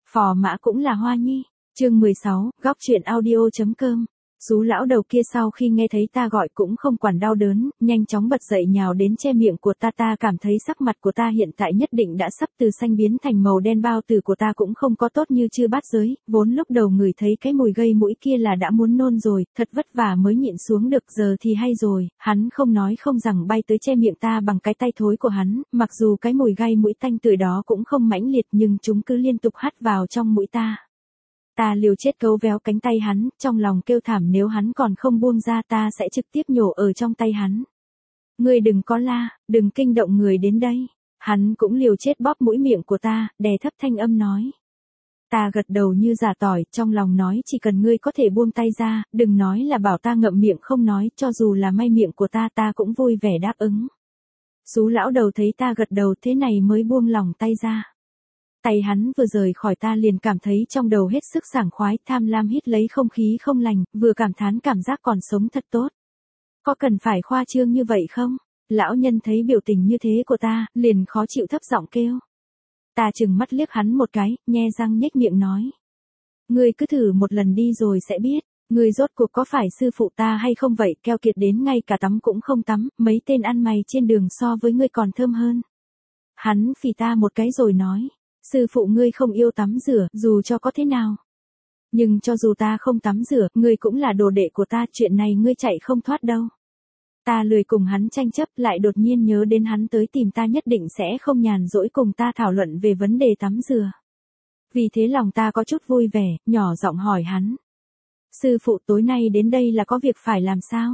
Phò mã cũng là hoa nhi. Chương 16, góc truyện audio.com. Sú lão đầu kia sau khi nghe thấy ta gọi cũng không quản đau đớn, nhanh chóng bật dậy nhào đến che miệng của ta cảm thấy sắc mặt của ta hiện tại nhất định đã sắp từ xanh biến thành màu đen, bao tử của ta cũng không có tốt như chưa bát giới, vốn lúc đầu ngửi thấy cái mùi gây mũi kia là đã muốn nôn rồi, thật vất vả mới nhịn xuống được, giờ thì hay rồi, hắn không nói không rằng bay tới che miệng ta bằng cái tay thối của hắn, mặc dù cái mùi gây mũi tanh tưởi đó cũng không mãnh liệt nhưng chúng cứ liên tục hắt vào trong mũi ta. Ta liều chết cấu véo cánh tay hắn, trong lòng kêu thảm nếu hắn còn không buông ra ta sẽ trực tiếp nhổ ở trong tay hắn. Ngươi đừng có la, đừng kinh động người đến đây. Hắn cũng liều chết bóp mũi miệng của ta, đè thấp thanh âm nói. Ta gật đầu như giả tỏi, trong lòng nói chỉ cần ngươi có thể buông tay ra, đừng nói là bảo ta ngậm miệng không nói, cho dù là may miệng của ta cũng vui vẻ đáp ứng. Sú lão đầu thấy ta gật đầu thế này mới buông lòng tay ra. Tay hắn vừa rời khỏi ta liền cảm thấy trong đầu hết sức sảng khoái, tham lam hít lấy không khí không lành, vừa cảm thán cảm giác còn sống thật tốt. Có cần phải khoa trương như vậy không? Lão nhân thấy biểu tình như thế của ta, liền khó chịu thấp giọng kêu. Ta chừng mắt liếc hắn một cái, nhe răng nhếch miệng nói. Ngươi cứ thử một lần đi rồi sẽ biết, ngươi rốt cuộc có phải sư phụ ta hay không vậy, keo kiệt đến ngay cả tắm cũng không tắm, mấy tên ăn mày trên đường so với ngươi còn thơm hơn. Hắn phì ta một cái rồi nói. Sư phụ ngươi không yêu tắm rửa, dù cho có thế nào. Nhưng cho dù ta không tắm rửa, ngươi cũng là đồ đệ của ta, chuyện này ngươi chạy không thoát đâu. Ta lười cùng hắn tranh chấp, lại đột nhiên nhớ đến hắn tới tìm ta nhất định sẽ không nhàn rỗi cùng ta thảo luận về vấn đề tắm rửa. Vì thế lòng ta có chút vui vẻ, nhỏ giọng hỏi hắn. Sư phụ tối nay đến đây là có việc phải làm sao?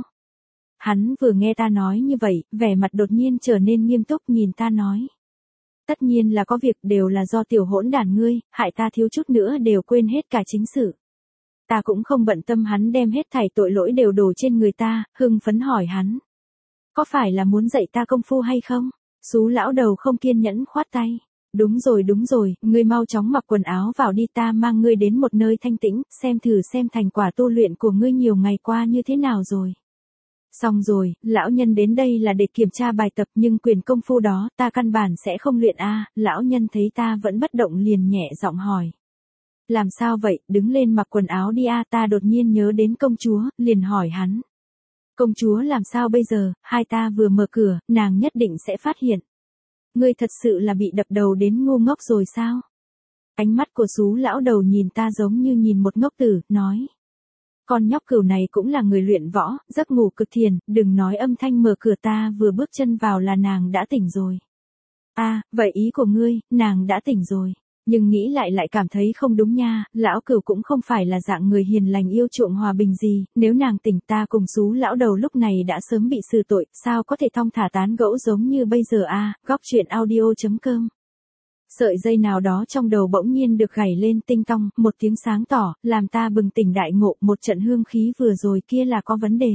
Hắn vừa nghe ta nói như vậy, vẻ mặt đột nhiên trở nên nghiêm túc nhìn ta nói. Tất nhiên là có việc, đều là do tiểu hỗn đản ngươi, hại ta thiếu chút nữa đều quên hết cả chính sự. Ta cũng không bận tâm hắn đem hết thảy tội lỗi đều đổ trên người ta, hưng phấn hỏi hắn. Có phải là muốn dạy ta công phu hay không? Sú lão đầu không kiên nhẫn khoát tay. Đúng rồi, ngươi mau chóng mặc quần áo vào đi, ta mang ngươi đến một nơi thanh tĩnh, xem thử xem thành quả tu luyện của ngươi nhiều ngày qua như thế nào rồi. Xong rồi, lão nhân đến đây là để kiểm tra bài tập nhưng quyền công phu đó ta căn bản sẽ không luyện a. Lão nhân thấy ta vẫn bất động liền nhẹ giọng hỏi. Làm sao vậy, đứng lên mặc quần áo đi a. Ta đột nhiên nhớ đến công chúa, liền hỏi hắn. Công chúa làm sao bây giờ, hai ta vừa mở cửa, nàng nhất định sẽ phát hiện. Ngươi thật sự là bị đập đầu đến ngu ngốc rồi sao? Ánh mắt của sú lão đầu nhìn ta giống như nhìn một ngốc tử, nói. Con nhóc cừu này cũng là người luyện võ, giấc ngủ cực thiền, đừng nói âm thanh mở cửa ta vừa bước chân vào là nàng đã tỉnh rồi. Vậy ý của ngươi, nàng đã tỉnh rồi. Nhưng nghĩ lại cảm thấy không đúng nha, lão cừu cũng không phải là dạng người hiền lành yêu chuộng hòa bình gì, nếu nàng tỉnh ta cùng sú lão đầu lúc này đã sớm bị xử tội, sao có thể thong thả tán gẫu giống như bây giờ góc truyện audio.com. Sợi dây nào đó trong đầu bỗng nhiên được gảy lên tinh tong, một tiếng sáng tỏ, làm ta bừng tỉnh đại ngộ, một trận hương khí vừa rồi kia là có vấn đề.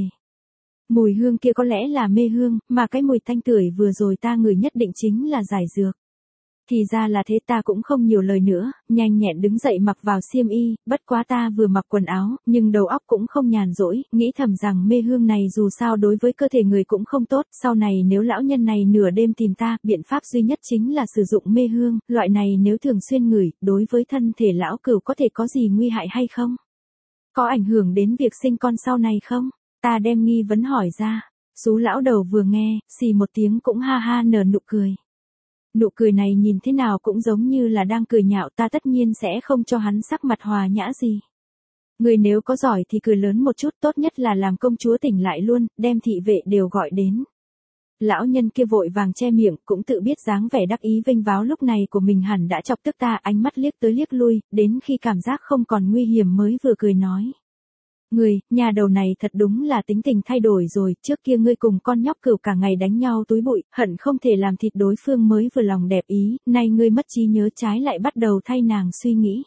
Mùi hương kia có lẽ là mê hương, mà cái mùi thanh tưởi vừa rồi ta ngửi nhất định chính là giải dược. Thì ra là thế, ta cũng không nhiều lời nữa, nhanh nhẹn đứng dậy mặc vào xiêm y, bất quá ta vừa mặc quần áo, nhưng đầu óc cũng không nhàn rỗi, nghĩ thầm rằng mê hương này dù sao đối với cơ thể người cũng không tốt, sau này nếu lão nhân này nửa đêm tìm ta, biện pháp duy nhất chính là sử dụng mê hương, loại này nếu thường xuyên ngửi, đối với thân thể lão cừu có thể có gì nguy hại hay không? Có ảnh hưởng đến việc sinh con sau này không? Ta đem nghi vấn hỏi ra, sú lão đầu vừa nghe, xì một tiếng cũng ha ha nở nụ cười. Nụ cười này nhìn thế nào cũng giống như là đang cười nhạo, ta tất nhiên sẽ không cho hắn sắc mặt hòa nhã gì. Người nếu có giỏi thì cười lớn một chút, tốt nhất là làm công chúa tỉnh lại luôn, đem thị vệ đều gọi đến. Lão nhân kia vội vàng che miệng, cũng tự biết dáng vẻ đắc ý vênh váo lúc này của mình hẳn đã chọc tức ta, ánh mắt liếc tới liếc lui, đến khi cảm giác không còn nguy hiểm mới vừa cười nói. Ngươi, nhà đầu này thật đúng là tính tình thay đổi rồi, trước kia ngươi cùng con nhóc cừu cả ngày đánh nhau túi bụi, hận không thể làm thịt đối phương mới vừa lòng đẹp ý, nay ngươi mất trí nhớ trái lại bắt đầu thay nàng suy nghĩ.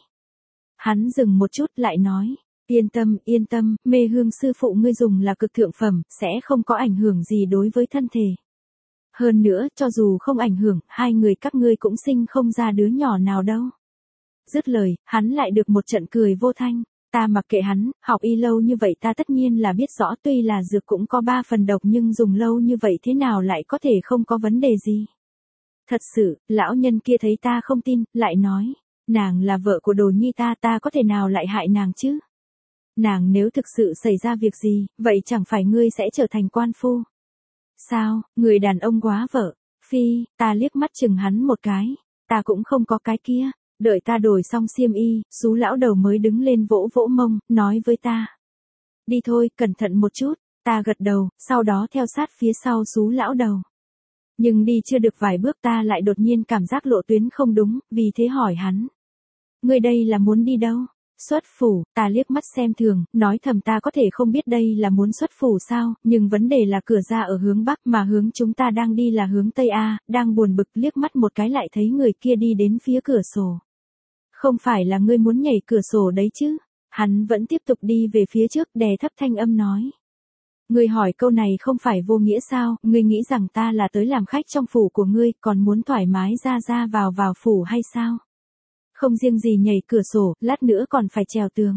Hắn dừng một chút lại nói, yên tâm, mê hương sư phụ ngươi dùng là cực thượng phẩm, sẽ không có ảnh hưởng gì đối với thân thể. Hơn nữa, cho dù không ảnh hưởng, hai người các ngươi cũng sinh không ra đứa nhỏ nào đâu. Dứt lời, hắn lại được một trận cười vô thanh. Ta mặc kệ hắn, học y lâu như vậy ta tất nhiên là biết rõ, tuy là dược cũng có 3 phần độc nhưng dùng lâu như vậy thế nào lại có thể không có vấn đề gì. Thật sự, lão nhân kia thấy ta không tin, lại nói. Nàng là vợ của Đồ Nhi ta, ta có thể nào lại hại nàng chứ? Nàng nếu thực sự xảy ra việc gì, vậy chẳng phải ngươi sẽ trở thành quan phu? Sao, người đàn ông quá vợ? Phi, ta liếc mắt chừng hắn một cái. Ta cũng không có cái kia. Đợi ta đổi xong xiêm y, Sú lão đầu mới đứng lên vỗ vỗ mông, nói với ta. Đi thôi, cẩn thận một chút. Ta gật đầu, sau đó theo sát phía sau Sú lão đầu. Nhưng đi chưa được vài bước ta lại đột nhiên cảm giác lộ tuyến không đúng, vì thế hỏi hắn. Ngươi đây là muốn đi đâu? Xuất phủ, ta liếc mắt xem thường, nói thầm ta có thể không biết đây là muốn xuất phủ sao, nhưng vấn đề là cửa ra ở hướng Bắc mà hướng chúng ta đang đi là hướng Tây A, đang buồn bực liếc mắt một cái lại thấy người kia đi đến phía cửa sổ. Không phải là ngươi muốn nhảy cửa sổ đấy chứ? Hắn vẫn tiếp tục đi về phía trước đè thấp thanh âm nói. Ngươi hỏi câu này không phải vô nghĩa sao, ngươi nghĩ rằng ta là tới làm khách trong phủ của ngươi, còn muốn thoải mái ra vào phủ hay sao? Không riêng gì nhảy cửa sổ, lát nữa còn phải trèo tường.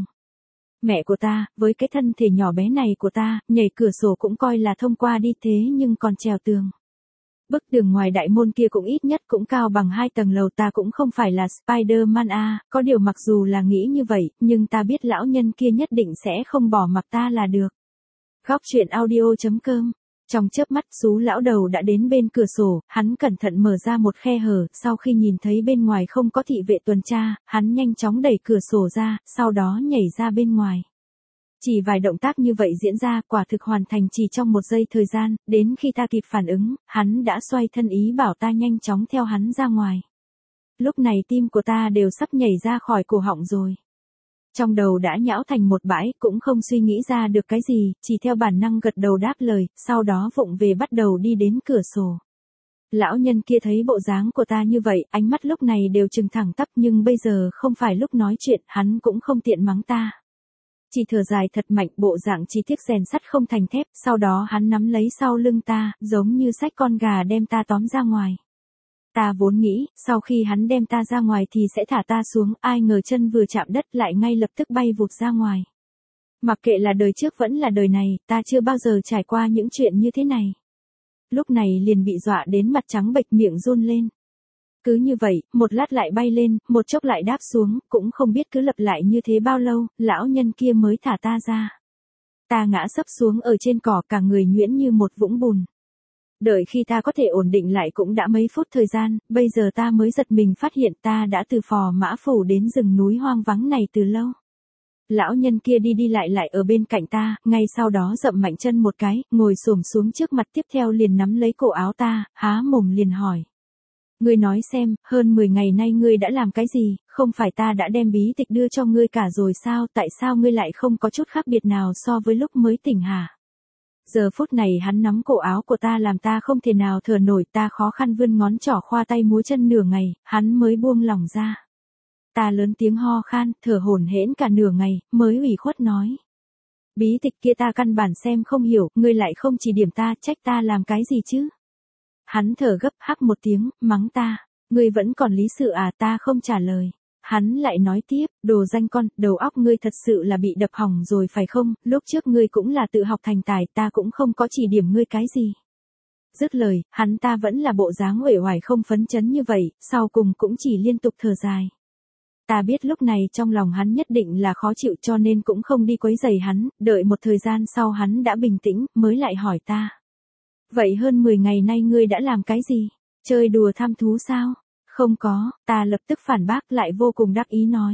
Mẹ của ta, với cái thân thể nhỏ bé này của ta, nhảy cửa sổ cũng coi là thông qua đi thế nhưng còn trèo tường. Bức tường ngoài đại môn kia cũng ít nhất cũng cao bằng 2 tầng lầu, ta cũng không phải là Spider-Man a, có điều mặc dù là nghĩ như vậy, nhưng ta biết lão nhân kia nhất định sẽ không bỏ mặc ta là được. Góc truyện audio.com. Trong chớp mắt Sú lão đầu đã đến bên cửa sổ, hắn cẩn thận mở ra một khe hở, sau khi nhìn thấy bên ngoài không có thị vệ tuần tra, hắn nhanh chóng đẩy cửa sổ ra, sau đó nhảy ra bên ngoài. Chỉ vài động tác như vậy diễn ra, quả thực hoàn thành chỉ trong một giây thời gian, đến khi ta kịp phản ứng, hắn đã xoay thân ý bảo ta nhanh chóng theo hắn ra ngoài. Lúc này tim của ta đều sắp nhảy ra khỏi cổ họng rồi. Trong đầu đã nhão thành một bãi, cũng không suy nghĩ ra được cái gì, chỉ theo bản năng gật đầu đáp lời, sau đó vụng về bắt đầu đi đến cửa sổ. Lão nhân kia thấy bộ dáng của ta như vậy, ánh mắt lúc này đều trừng thẳng tắp, nhưng bây giờ không phải lúc nói chuyện, hắn cũng không tiện mắng ta. Chỉ thở dài thật mạnh, bộ dạng chỉ tiếc rèn sắt không thành thép, sau đó hắn nắm lấy sau lưng ta, giống như xách con gà đem ta tóm ra ngoài. Ta vốn nghĩ, sau khi hắn đem ta ra ngoài thì sẽ thả ta xuống, ai ngờ chân vừa chạm đất lại ngay lập tức bay vụt ra ngoài. Mặc kệ là đời trước vẫn là đời này, ta chưa bao giờ trải qua những chuyện như thế này. Lúc này liền bị dọa đến mặt trắng bệch, miệng run lên. Cứ như vậy, một lát lại bay lên, một chốc lại đáp xuống, cũng không biết cứ lặp lại như thế bao lâu, lão nhân kia mới thả ta ra. Ta ngã sấp xuống ở trên cỏ, cả người nhuyễn như một vũng bùn. Đợi khi ta có thể ổn định lại cũng đã mấy phút thời gian, bây giờ ta mới giật mình phát hiện ta đã từ Phò Mã Phủ đến rừng núi hoang vắng này từ lâu. Lão nhân kia đi đi lại ở bên cạnh ta, ngay sau đó dậm mạnh chân một cái, ngồi xổm xuống trước mặt, tiếp theo liền nắm lấy cổ áo ta, há mồm liền hỏi. Ngươi nói xem, hơn 10 ngày nay ngươi đã làm cái gì, không phải ta đã đem bí tịch đưa cho ngươi cả rồi sao, tại sao ngươi lại không có chút khác biệt nào so với lúc mới tỉnh hả? Giờ phút này hắn nắm cổ áo của ta làm ta không thể nào thở nổi, ta khó khăn vươn ngón trỏ khoa tay múa chân nửa ngày, hắn mới buông lỏng ra. Ta lớn tiếng ho khan, thở hổn hển cả nửa ngày, mới ủy khuất nói. Bí tịch kia ta căn bản xem không hiểu, ngươi lại không chỉ điểm ta, trách ta làm cái gì chứ? Hắn thở gấp, hắc một tiếng, mắng ta. Ngươi vẫn còn lý sự à? Ta không trả lời. Hắn lại nói tiếp, đồ danh con, đầu óc ngươi thật sự là bị đập hỏng rồi phải không, lúc trước ngươi cũng là tự học thành tài, ta cũng không có chỉ điểm ngươi cái gì. Dứt lời, hắn ta vẫn là bộ dáng uể oải không phấn chấn như vậy, sau cùng cũng chỉ liên tục thở dài. Ta biết lúc này trong lòng hắn nhất định là khó chịu cho nên cũng không đi quấy rầy hắn, đợi một thời gian sau hắn đã bình tĩnh, mới lại hỏi ta. Vậy hơn 10 ngày nay ngươi đã làm cái gì? Chơi đùa tham thú sao? Không có, ta lập tức phản bác lại vô cùng đắc ý nói.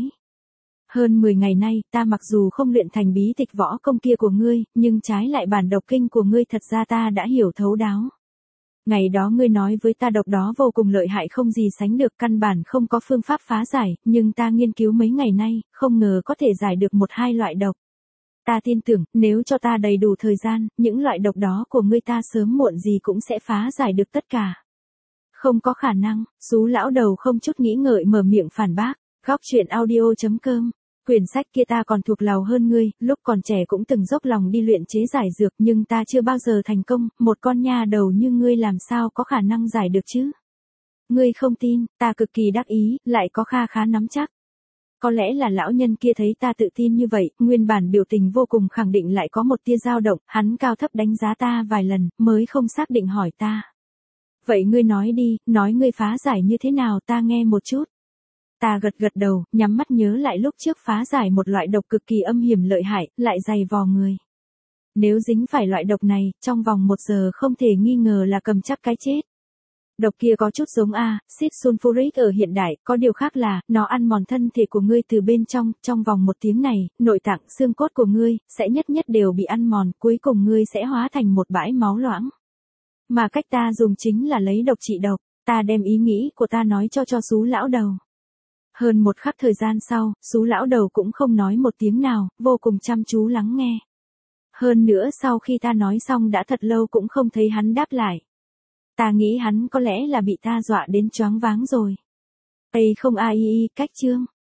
Hơn 10 ngày nay, ta mặc dù không luyện thành bí tịch võ công kia của ngươi, nhưng trái lại bản độc kinh của ngươi thật ra ta đã hiểu thấu đáo. Ngày đó ngươi nói với ta độc đó vô cùng lợi hại không gì sánh được, căn bản không có phương pháp phá giải, nhưng ta nghiên cứu mấy ngày nay, không ngờ có thể giải được 1-2 loại độc. Ta tin tưởng, nếu cho ta đầy đủ thời gian, những loại độc đó của ngươi ta sớm muộn gì cũng sẽ phá giải được tất cả. Không có khả năng, Sú lão đầu không chút nghĩ ngợi mở miệng phản bác. Góc truyện audio.com. Quyển sách kia ta còn thuộc lầu hơn ngươi, lúc còn trẻ cũng từng dốc lòng đi luyện chế giải dược nhưng ta chưa bao giờ thành công, một con nha đầu như ngươi làm sao có khả năng giải được chứ? Ngươi không tin, ta cực kỳ đắc ý, lại có kha khá nắm chắc. Có lẽ là lão nhân kia thấy ta tự tin như vậy, nguyên bản biểu tình vô cùng khẳng định lại có một tia dao động, hắn cao thấp đánh giá ta vài lần, mới không xác định hỏi ta. Vậy ngươi nói đi, nói ngươi phá giải như thế nào ta nghe một chút. Ta gật gật đầu, nhắm mắt nhớ lại lúc trước phá giải một loại độc cực kỳ âm hiểm lợi hại, lại dày vò người. Nếu dính phải loại độc này, trong vòng 1 giờ không thể nghi ngờ là cầm chắc cái chết. Độc kia có chút giống axit sulfuric ở hiện đại, có điều khác là, nó ăn mòn thân thể của ngươi từ bên trong vòng 1 tiếng này, nội tạng, xương cốt của ngươi, sẽ nhất đều bị ăn mòn, cuối cùng ngươi sẽ hóa thành một bãi máu loãng. Mà cách ta dùng chính là lấy độc trị độc, ta đem ý nghĩ của ta nói cho Sú lão đầu. Hơn một khắc thời gian sau, Sú lão đầu cũng không nói một tiếng nào, vô cùng chăm chú lắng nghe. Hơn nữa sau khi ta nói xong đã thật lâu cũng không thấy hắn đáp lại. Ta nghĩ hắn có lẽ là bị ta dọa đến choáng váng rồi. Ây không ai cách chương.